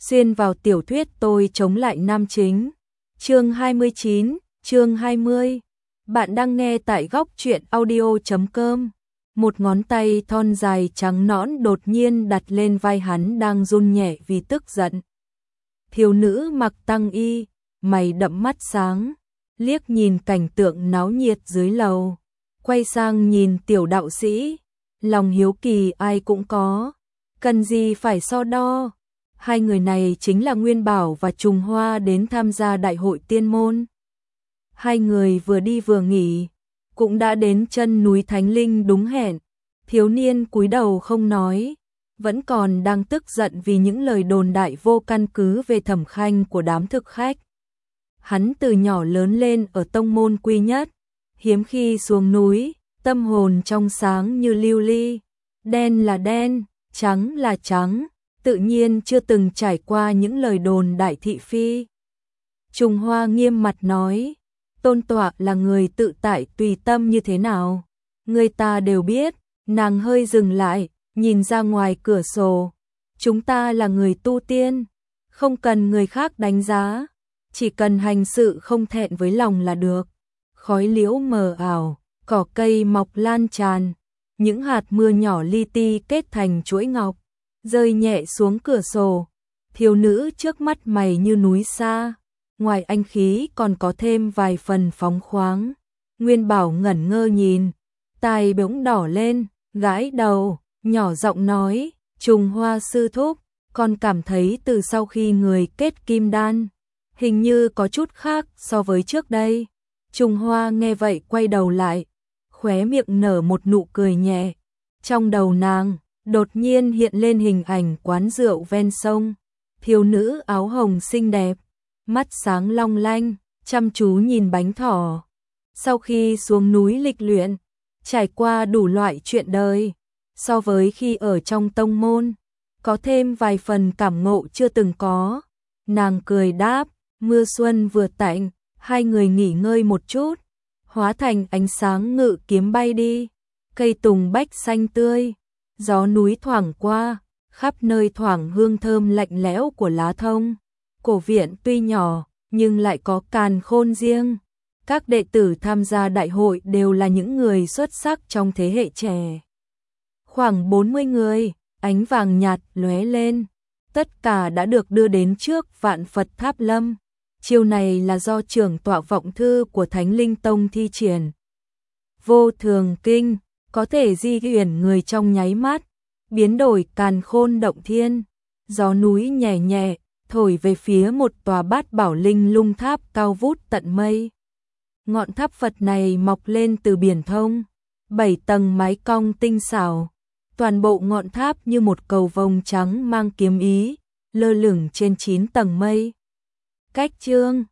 xuyên vào tiểu thuyết tôi chống lại nam chính. Chương 29, chương 20. Bạn đang nghe tại góc truyện audio.com. Một ngón tay thon dài trắng nõn đột nhiên đặt lên vai hắn đang run nhẹ vì tức giận. Thiếu nữ mặc tăng y, mày đậm mắt sáng, liếc nhìn cảnh tượng náo nhiệt dưới lầu, quay sang nhìn tiểu đạo sĩ, lòng hiếu kỳ ai cũng có, cần gì phải so đo. Hai người này chính là Nguyên Bảo và Trùng Hoa đến tham gia đại hội tiên môn. Hai người vừa đi vừa nghỉ, cũng đã đến chân núi Thánh Linh đúng hẹn. Thiếu niên cúi đầu không nói, vẫn còn đang tức giận vì những lời đồn đại vô căn cứ về Thẩm Khanh của đám thực khách. Hắn từ nhỏ lớn lên ở tông môn quý nhất, hiếm khi xuống núi, tâm hồn trong sáng như lưu ly, đen là đen, trắng là trắng, tự nhiên chưa từng trải qua những lời đồn đại thị phi. Trùng Hoa nghiêm mặt nói, tôn tọa là người tự tại tùy tâm như thế nào, người ta đều biết. Nàng hơi dừng lại, nhìn ra ngoài cửa sổ, chúng ta là người tu tiên, không cần người khác đánh giá, chỉ cần hành sự không thẹn với lòng là được. Khói liễu mờ ảo, cỏ cây mọc lan tràn, những hạt mưa nhỏ li ti kết thành chuỗi ngọc, rơi nhẹ xuống cửa sổ. Thiếu nữ trước mắt mày như núi xa, ngoài anh khí còn có thêm vài phần phóng khoáng. Nguyên Bảo ngẩn ngơ nhìn, tai bỗng đỏ lên, gãi đầu, nhỏ giọng nói, Trùng Hoa sư thúc, con cảm thấy từ sau khi người kết kim đan, hình như có chút khác so với trước đây. Trùng Hoa nghe vậy quay đầu lại, khóe miệng nở một nụ cười nhẹ. Trong đầu nàng, đột nhiên hiện lên hình ảnh quán rượu ven sông, thiếu nữ áo hồng xinh đẹp, mắt sáng long lanh, chăm chú nhìn bánh thỏ. Sau khi xuống núi lịch luyện, trải qua đủ loại chuyện đời, so với khi ở trong tông môn, có thêm vài phần cảm ngộ chưa từng có. Nàng cười đáp, mưa xuân vừa tạnh, hai người nghỉ ngơi một chút, hóa thành ánh sáng ngự kiếm bay đi. Cây tùng bách xanh tươi, gió núi thoảng qua, khắp nơi thoảng hương thơm lạnh lẽo của lá thông. Cổ viện tuy nhỏ, nhưng lại có càn khôn riêng. Các đệ tử tham gia đại hội đều là những người xuất sắc trong thế hệ trẻ. Khoảng 40 người, ánh vàng nhạt lóe lên, tất cả đã được đưa đến trước Vạn Phật Tháp Lâm. Chiêu này là do trưởng tọa vọng thư của Thánh Linh Tông thi triển. Vô thường kinh, có thể di chuyển người trong nháy mắt, biến đổi càn khôn động thiên. Gió núi nhẹ nhẹ, thổi về phía một tòa bát bảo linh lung tháp cao vút tận mây. Ngọn tháp Phật này mọc lên từ biển thông, 7 tầng mái cong tinh xảo, toàn bộ ngọn tháp như một cầu vồng trắng mang kiếm ý, lơ lửng trên 9 tầng mây. Cách chương